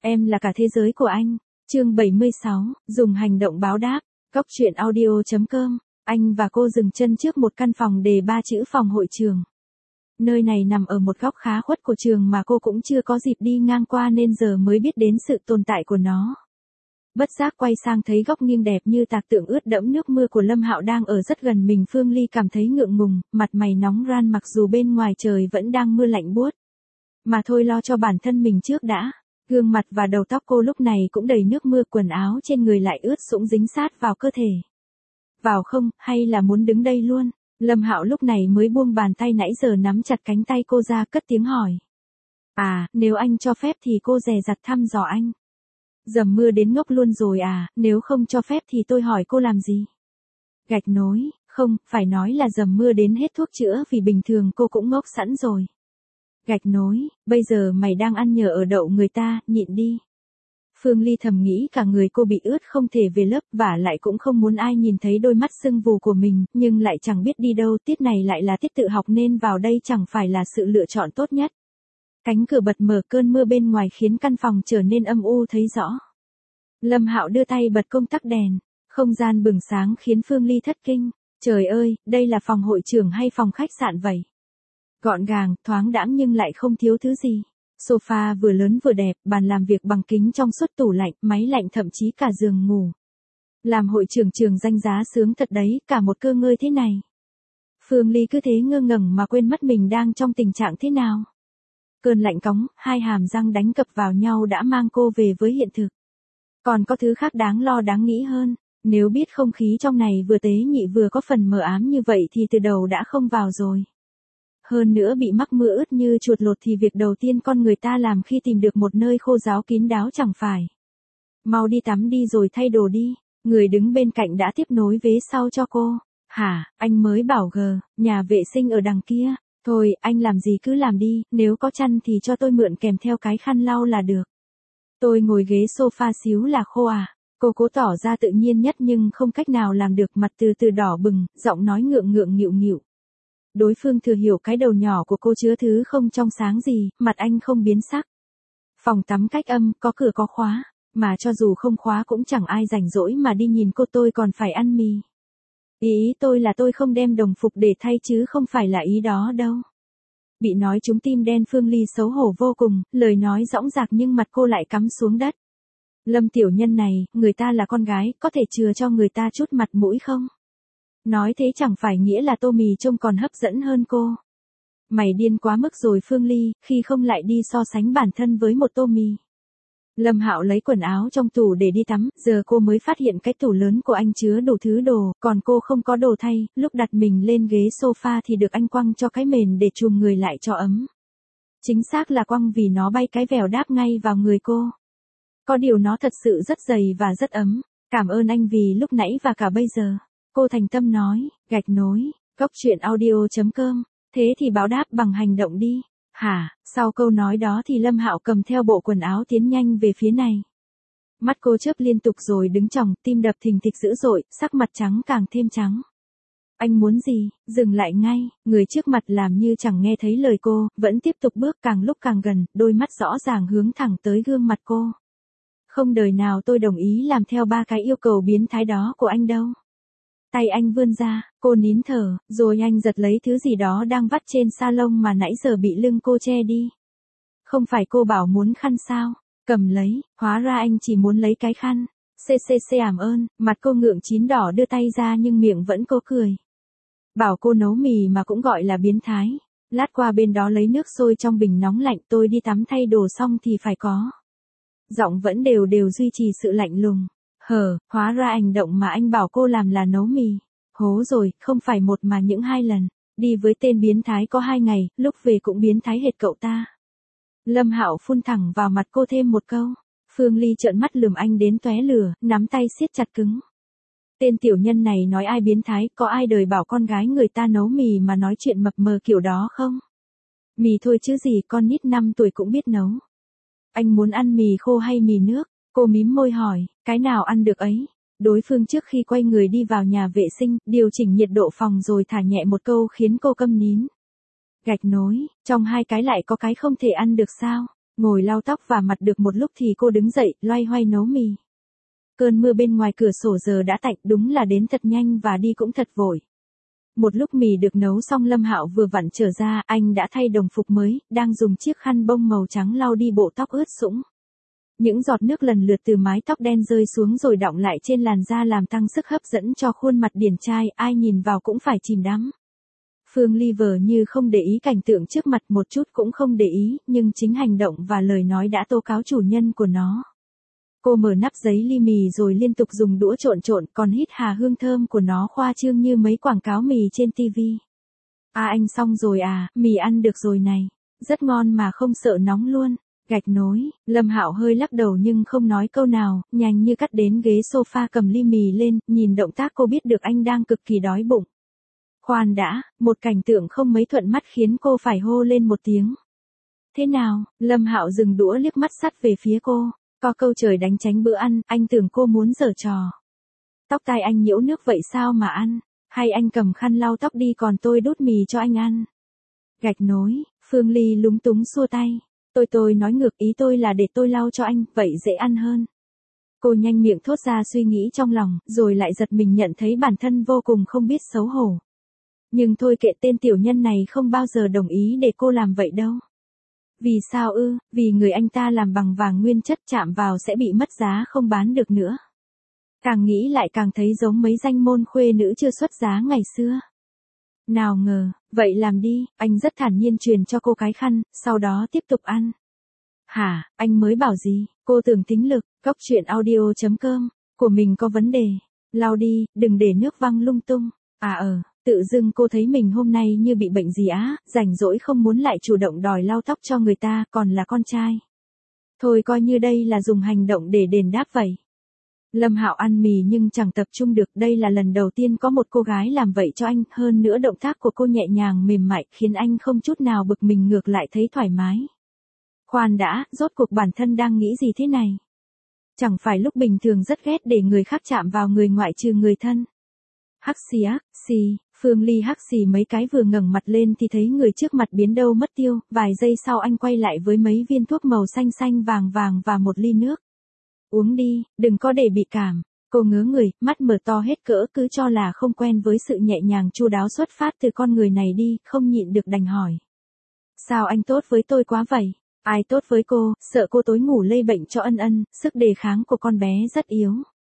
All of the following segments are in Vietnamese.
Em là cả thế giới của anh. Chương 76, dùng hành động báo đáp. Cóc truyện audio.com. Anh và cô dừng chân trước một căn phòng đề 3 chữ phòng hội trường. Nơi này nằm ở một góc khá khuất của trường mà cô cũng chưa có dịp đi ngang qua nên giờ mới biết đến sự tồn tại của nó. Bất giác quay sang thấy góc nghiêng đẹp như tạc tượng ướt đẫm nước mưa của Lâm Hạo đang ở rất gần mình. Phương Ly cảm thấy ngượng ngùng, mặt mày nóng ran mặc dù bên ngoài trời vẫn đang mưa lạnh buốt. Mà thôi lo cho bản thân mình trước đã. Gương mặt và đầu tóc cô lúc này cũng đầy nước mưa, quần áo trên người lại ướt sũng dính sát vào cơ thể. Vào không, hay là muốn đứng đây luôn? Lâm Hạo lúc này mới buông bàn tay nãy giờ nắm chặt cánh tay cô ra, cất tiếng hỏi. À, nếu anh cho phép thì cô dè dặt thăm dò anh. Dầm mưa đến ngốc luôn rồi à, nếu không cho phép thì tôi hỏi cô làm gì? Gạch nối, không, phải nói là dầm mưa đến hết thuốc chữa vì bình thường cô cũng ngốc sẵn rồi. Gạch nối, bây giờ mày đang ăn nhờ ở đậu người ta, nhịn đi. Phương Ly thầm nghĩ cả người cô bị ướt không thể về lớp, vả lại cũng không muốn ai nhìn thấy đôi mắt sưng vù của mình, nhưng lại chẳng biết đi đâu, tiết này lại là tiết tự học nên vào đây chẳng phải là sự lựa chọn tốt nhất. Cánh cửa bật mở, cơn mưa bên ngoài khiến căn phòng trở nên âm u thấy rõ. Lâm Hạo đưa tay bật công tắc đèn, không gian bừng sáng khiến Phương Ly thất kinh. Trời ơi, đây là phòng hội trường hay phòng khách sạn vậy? Gọn gàng, thoáng đãng nhưng lại không thiếu thứ gì. Sofa vừa lớn vừa đẹp, bàn làm việc bằng kính trong suốt, tủ lạnh, máy lạnh, thậm chí cả giường ngủ. Làm hội trường danh giá sướng thật đấy, cả một cơ ngơi thế này. Phương Ly cứ thế ngơ ngẩn mà quên mất mình đang trong tình trạng thế nào. Cơn lạnh cóng, hai hàm răng đánh cập vào nhau đã mang cô về với hiện thực. Còn có thứ khác đáng lo đáng nghĩ hơn, nếu biết không khí trong này vừa tế nhị vừa có phần mờ ám như vậy thì từ đầu đã không vào rồi. Hơn nữa bị mắc mưa ướt như chuột lột thì việc đầu tiên con người ta làm khi tìm được một nơi khô ráo kín đáo chẳng phải. Mau đi tắm đi rồi thay đồ đi, người đứng bên cạnh đã tiếp nối vế sau cho cô. Hả, anh mới bảo nhà vệ sinh ở đằng kia. Thôi, anh làm gì cứ làm đi, nếu có chăn thì cho tôi mượn kèm theo cái khăn lau là được. Tôi ngồi ghế sofa xíu là khô à. Cô cố tỏ ra tự nhiên nhất nhưng không cách nào làm được, mặt từ từ đỏ bừng, giọng nói ngượng nghịu nghịu. Đối phương thừa hiểu cái đầu nhỏ của cô chứa thứ không trong sáng gì, mặt anh không biến sắc. Phòng tắm cách âm, có cửa có khóa, mà cho dù không khóa cũng chẳng ai rảnh rỗi mà đi nhìn cô, tôi còn phải ăn mì. Ý tôi là tôi không đem đồng phục để thay chứ không phải là ý đó đâu. Bị nói trúng tim đen, Phương Ly xấu hổ vô cùng, lời nói dõng dạc nhưng mặt cô lại cắm xuống đất. Lâm tiểu nhân này, người ta là con gái, có thể chừa cho người ta chút mặt mũi không? Nói thế chẳng phải nghĩa là tô mì trông còn hấp dẫn hơn cô. Mày điên quá mức rồi Phương Ly, khi không lại đi so sánh bản thân với một tô mì. Lâm Hạo lấy quần áo trong tủ để đi tắm, giờ cô mới phát hiện cái tủ lớn của anh chứa đủ thứ đồ, còn cô không có đồ thay, lúc đặt mình lên ghế sofa thì được anh quăng cho cái mền để chùm người lại cho ấm. Chính xác là quăng vì nó bay cái vèo đáp ngay vào người cô. Có điều nó thật sự rất dày và rất ấm, cảm ơn anh vì lúc nãy và cả bây giờ. Cô thành tâm nói, gạch nối, cóc truyện audio.com, thế thì báo đáp bằng hành động đi. Hả, sau câu nói đó thì Lâm Hạo cầm theo bộ quần áo tiến nhanh về phía này. Mắt cô chớp liên tục rồi đứng chòng, tim đập thình thịch dữ dội, sắc mặt trắng càng thêm trắng. Anh muốn gì, dừng lại ngay, người trước mặt làm như chẳng nghe thấy lời cô, vẫn tiếp tục bước càng lúc càng gần, đôi mắt rõ ràng hướng thẳng tới gương mặt cô. Không đời nào tôi đồng ý làm theo 3 cái yêu cầu biến thái đó của anh đâu. Tay anh vươn ra, cô nín thở, rồi anh giật lấy thứ gì đó đang vắt trên sa lông mà nãy giờ bị lưng cô che đi. Không phải cô bảo muốn khăn sao? Cầm lấy, hóa ra anh chỉ muốn lấy cái khăn. Ảm ơn, mặt cô ngượng chín đỏ đưa tay ra nhưng miệng vẫn cố cười. Bảo cô nấu mì mà cũng gọi là biến thái. Lát qua bên đó lấy nước sôi trong bình nóng lạnh, tôi đi tắm thay đồ xong thì phải có. Giọng vẫn đều duy trì sự lạnh lùng. Hóa ra hành động mà anh bảo cô làm là nấu mì. Hố rồi, không phải một mà những 2 lần. Đi với tên biến thái có 2 ngày, lúc về cũng biến thái hệt cậu ta. Lâm Hạo phun thẳng vào mặt cô thêm một câu. Phương Ly trợn mắt lườm anh đến tóe lửa, nắm tay siết chặt cứng. Tên tiểu nhân này nói ai biến thái, có ai đời bảo con gái người ta nấu mì mà nói chuyện mập mờ kiểu đó không? Mì thôi chứ gì, con nít 5 tuổi cũng biết nấu. Anh muốn ăn mì khô hay mì nước? Cô mím môi hỏi, cái nào ăn được ấy? Đối phương trước khi quay người đi vào nhà vệ sinh, điều chỉnh nhiệt độ phòng rồi thả nhẹ một câu khiến cô câm nín. Gạch nối, trong 2 cái lại có cái không thể ăn được sao? Ngồi lau tóc và mặt được một lúc thì cô đứng dậy, loay hoay nấu mì. Cơn mưa bên ngoài cửa sổ giờ đã tạnh, đúng là đến thật nhanh và đi cũng thật vội. Một lúc mì được nấu xong Lâm Hạo vừa vặn trở ra, anh đã thay đồng phục mới, đang dùng chiếc khăn bông màu trắng lau đi bộ tóc ướt sũng. Những giọt nước lần lượt từ mái tóc đen rơi xuống rồi đọng lại trên làn da làm tăng sức hấp dẫn cho khuôn mặt điển trai, ai nhìn vào cũng phải chìm đắm. Phương Ly vờ như không để ý cảnh tượng trước mặt, một chút cũng không để ý, nhưng chính hành động và lời nói đã tố cáo chủ nhân của nó. Cô mở nắp giấy ly mì rồi liên tục dùng đũa trộn trộn, còn hít hà hương thơm của nó khoa trương như mấy quảng cáo mì trên TV. À anh xong rồi à, mì ăn được rồi này. Rất ngon mà không sợ nóng luôn. Gạch nối, Lâm Hạo hơi lắc đầu nhưng không nói câu nào, nhanh như cắt đến ghế sofa cầm ly mì lên, nhìn động tác cô biết được anh đang cực kỳ đói bụng. Khoan đã, một cảnh tượng không mấy thuận mắt khiến cô phải hô lên một tiếng. Thế nào? Lâm Hạo dừng đũa liếc mắt sắt về phía cô. Có câu trời đánh tránh bữa ăn, anh tưởng cô muốn giở trò. Tóc tai anh nhiễu nước vậy sao mà ăn? Hay anh cầm khăn lau tóc đi còn tôi đút mì cho anh ăn? Gạch nối, Phương Ly lúng túng xua tay. Tôi nói ngược, ý tôi là để tôi lau cho anh, vậy dễ ăn hơn. Cô nhanh miệng thốt ra suy nghĩ trong lòng, rồi lại giật mình nhận thấy bản thân vô cùng không biết xấu hổ. Nhưng thôi kệ, tên tiểu nhân này không bao giờ đồng ý để cô làm vậy đâu. Vì sao ư? Vì người anh ta làm bằng vàng nguyên chất, chạm vào sẽ bị mất giá không bán được nữa. Càng nghĩ lại càng thấy giống mấy danh môn khuê nữ chưa xuất giá ngày xưa. Nào ngờ, vậy làm đi, anh rất thản nhiên truyền cho cô cái khăn, sau đó tiếp tục ăn. Hả, anh mới bảo gì? Cô tưởng tính lực, cóc truyện audio.com, của mình có vấn đề. Lau đi, đừng để nước văng lung tung. Tự dưng cô thấy mình hôm nay như bị bệnh gì á, rảnh rỗi không muốn lại chủ động đòi lau tóc cho người ta, còn là con trai. Thôi coi như đây là dùng hành động để đền đáp vậy. Lâm Hạo ăn mì nhưng chẳng tập trung được, đây là lần đầu tiên có một cô gái làm vậy cho anh, hơn nữa động tác của cô nhẹ nhàng mềm mại, khiến anh không chút nào bực mình, ngược lại thấy thoải mái. Khoan đã, rốt cuộc bản thân đang nghĩ gì thế này? Chẳng phải lúc bình thường rất ghét để người khác chạm vào người ngoại trừ người thân. Hắc xì, Phương Ly hắc xì mấy cái vừa ngẩng mặt lên thì thấy người trước mặt biến đâu mất tiêu, vài giây sau anh quay lại với mấy viên thuốc màu xanh xanh vàng vàng và một ly nước. Uống đi, đừng có để bị cảm. Cô ngớ người, mắt mở to hết cỡ, cứ cho là không quen với sự nhẹ nhàng chu đáo xuất phát từ con người này đi, không nhịn được đành hỏi. Sao anh tốt với tôi quá vậy? Ai tốt với cô, sợ cô tối ngủ lây bệnh cho Ân Ân, sức đề kháng của con bé rất yếu.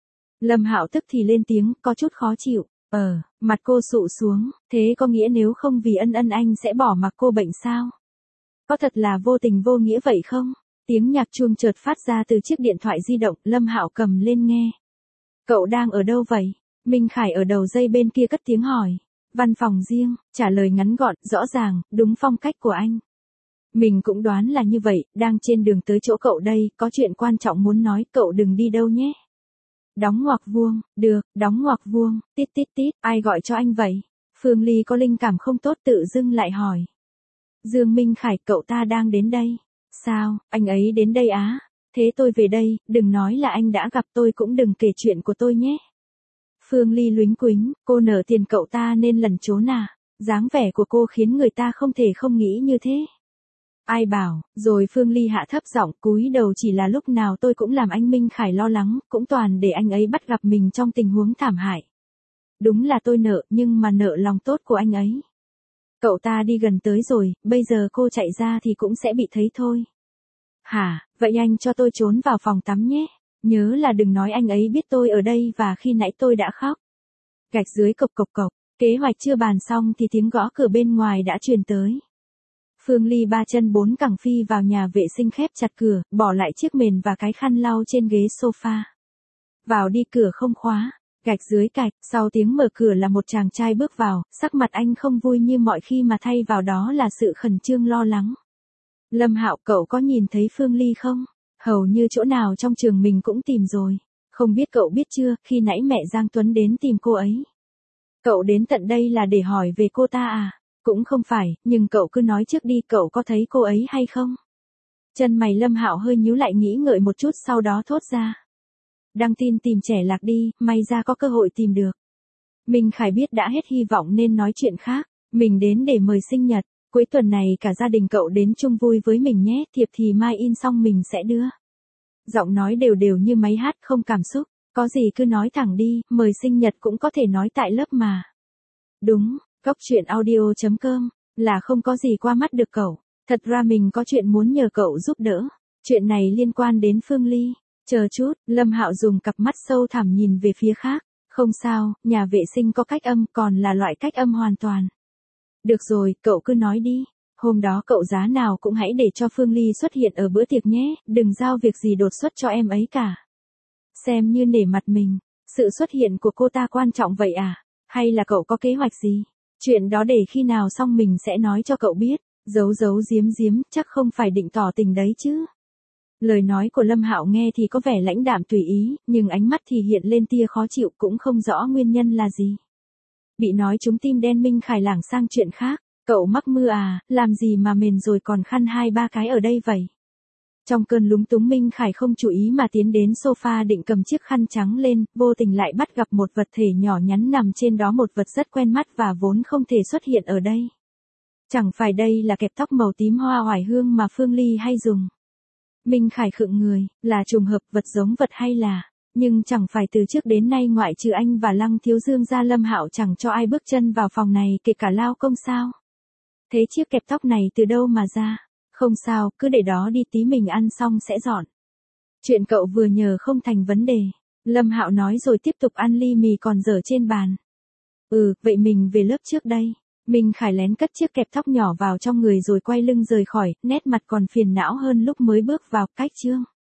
Lâm Hạo tức thì lên tiếng, có chút khó chịu. Mặt cô sụ xuống, thế có nghĩa nếu không vì Ân Ân anh sẽ bỏ mặc cô bệnh sao? Có thật là vô tình vô nghĩa vậy không? Tiếng nhạc chuông chợt phát ra từ chiếc điện thoại di động, Lâm Hạo cầm lên nghe. Cậu đang ở đâu vậy? Minh Khải ở đầu dây bên kia cất tiếng hỏi. Văn phòng riêng, trả lời ngắn gọn, rõ ràng, đúng phong cách của anh. Mình cũng đoán là như vậy, đang trên đường tới chỗ cậu đây, có chuyện quan trọng muốn nói, cậu đừng đi đâu nhé. Đóng ngoặc vuông, được, đóng ngoặc vuông, tít tít tít, ai gọi cho anh vậy? Phương Ly có linh cảm không tốt tự dưng lại hỏi. Dương Minh Khải, cậu ta đang đến đây. Sao, anh ấy đến đây á? Thế tôi về đây, đừng nói là anh đã gặp tôi, cũng đừng kể chuyện của tôi nhé. Phương Ly lúnh quính, cô nợ tiền cậu ta nên lẩn trốn à? Dáng vẻ của cô khiến người ta không thể không nghĩ như thế. Ai bảo, rồi Phương Ly hạ thấp giọng, cúi đầu, chỉ là lúc nào tôi cũng làm anh Minh Khải lo lắng, cũng toàn để anh ấy bắt gặp mình trong tình huống thảm hại. Đúng là tôi nợ, nhưng mà nợ lòng tốt của anh ấy. Cậu ta đi gần tới rồi, bây giờ cô chạy ra thì cũng sẽ bị thấy thôi. Hả, vậy anh cho tôi trốn vào phòng tắm nhé. Nhớ là đừng nói anh ấy biết tôi ở đây và khi nãy tôi đã khóc. Gạch dưới cộc cộc cộc, kế hoạch chưa bàn xong thì tiếng gõ cửa bên ngoài đã truyền tới. Phương Ly ba chân bốn cẳng phi vào nhà vệ sinh, khép chặt cửa, bỏ lại chiếc mền và cái khăn lau trên ghế sofa. Vào đi, cửa không khóa. Gạch dưới cạch, sau tiếng mở cửa là một chàng trai bước vào, sắc mặt anh không vui như mọi khi mà thay vào đó là sự khẩn trương lo lắng. Lâm Hạo, cậu có nhìn thấy Phương Ly không? Hầu như chỗ nào trong trường mình cũng tìm rồi. Không biết cậu biết chưa, khi nãy mẹ Giang Tuấn đến tìm cô ấy. Cậu đến tận đây là để hỏi về cô ta à? Cũng không phải, nhưng cậu cứ nói trước đi, cậu có thấy cô ấy hay không? Chân mày Lâm Hạo hơi nhíu lại, nghĩ ngợi một chút sau đó thốt ra. Đăng tin tìm trẻ lạc đi, may ra có cơ hội tìm được. Minh Khải biết đã hết hy vọng nên nói chuyện khác. Mình đến để mời sinh nhật. Cuối tuần này cả gia đình cậu đến chung vui với mình nhé, thiệp thì mai in xong mình sẽ đưa. Giọng nói đều đều như máy hát không cảm xúc, có gì cứ nói thẳng đi, mời sinh nhật cũng có thể nói tại lớp mà. Đúng, Cóc truyện audio.com, là không có gì qua mắt được cậu, thật ra mình có chuyện muốn nhờ cậu giúp đỡ. Chuyện này liên quan đến Phương Ly. Chờ chút, Lâm Hạo dùng cặp mắt sâu thẳm nhìn về phía khác. Không sao, nhà vệ sinh có cách âm, còn là loại cách âm hoàn toàn. Được rồi, cậu cứ nói đi. Hôm đó cậu giá nào cũng hãy để cho Phương Ly xuất hiện ở bữa tiệc nhé, đừng giao việc gì đột xuất cho em ấy cả. Xem như nể mặt mình, sự xuất hiện của cô ta quan trọng vậy à? Hay là cậu có kế hoạch gì? Chuyện đó để khi nào xong mình sẽ nói cho cậu biết, giấu giấu giếm giếm, chắc không phải định tỏ tình đấy chứ. Lời nói của Lâm Hạo nghe thì có vẻ lãnh đạm tùy ý, nhưng ánh mắt thì hiện lên tia khó chịu, cũng không rõ nguyên nhân là gì. Bị nói trúng tim đen Minh Khải lảng sang chuyện khác, cậu mắc mưa à, làm gì mà mền rồi còn khăn 2-3 cái ở đây vậy? Trong cơn lúng túng Minh Khải không chú ý mà tiến đến sofa định cầm chiếc khăn trắng lên, vô tình lại bắt gặp một vật thể nhỏ nhắn nằm trên đó, một vật rất quen mắt và vốn không thể xuất hiện ở đây. Chẳng phải đây là kẹp tóc màu tím hoa oải hương mà Phương Ly hay dùng. Minh Khải khựng người, là trùng hợp vật giống vật hay là, nhưng chẳng phải từ trước đến nay ngoại trừ anh và Lăng Thiếu Dương ra Lâm Hạo chẳng cho ai bước chân vào phòng này, kể cả Lao Công sao? Thế chiếc kẹp tóc này từ đâu mà ra? Không sao, cứ để đó đi, tí mình ăn xong sẽ dọn. Chuyện cậu vừa nhờ không thành vấn đề. Lâm Hạo nói rồi tiếp tục ăn ly mì còn dở trên bàn. Vậy mình về lớp trước đây. Minh Khải lén cất chiếc kẹp tóc nhỏ vào trong người rồi quay lưng rời khỏi, nét mặt còn phiền não hơn lúc mới bước vào. Cách chương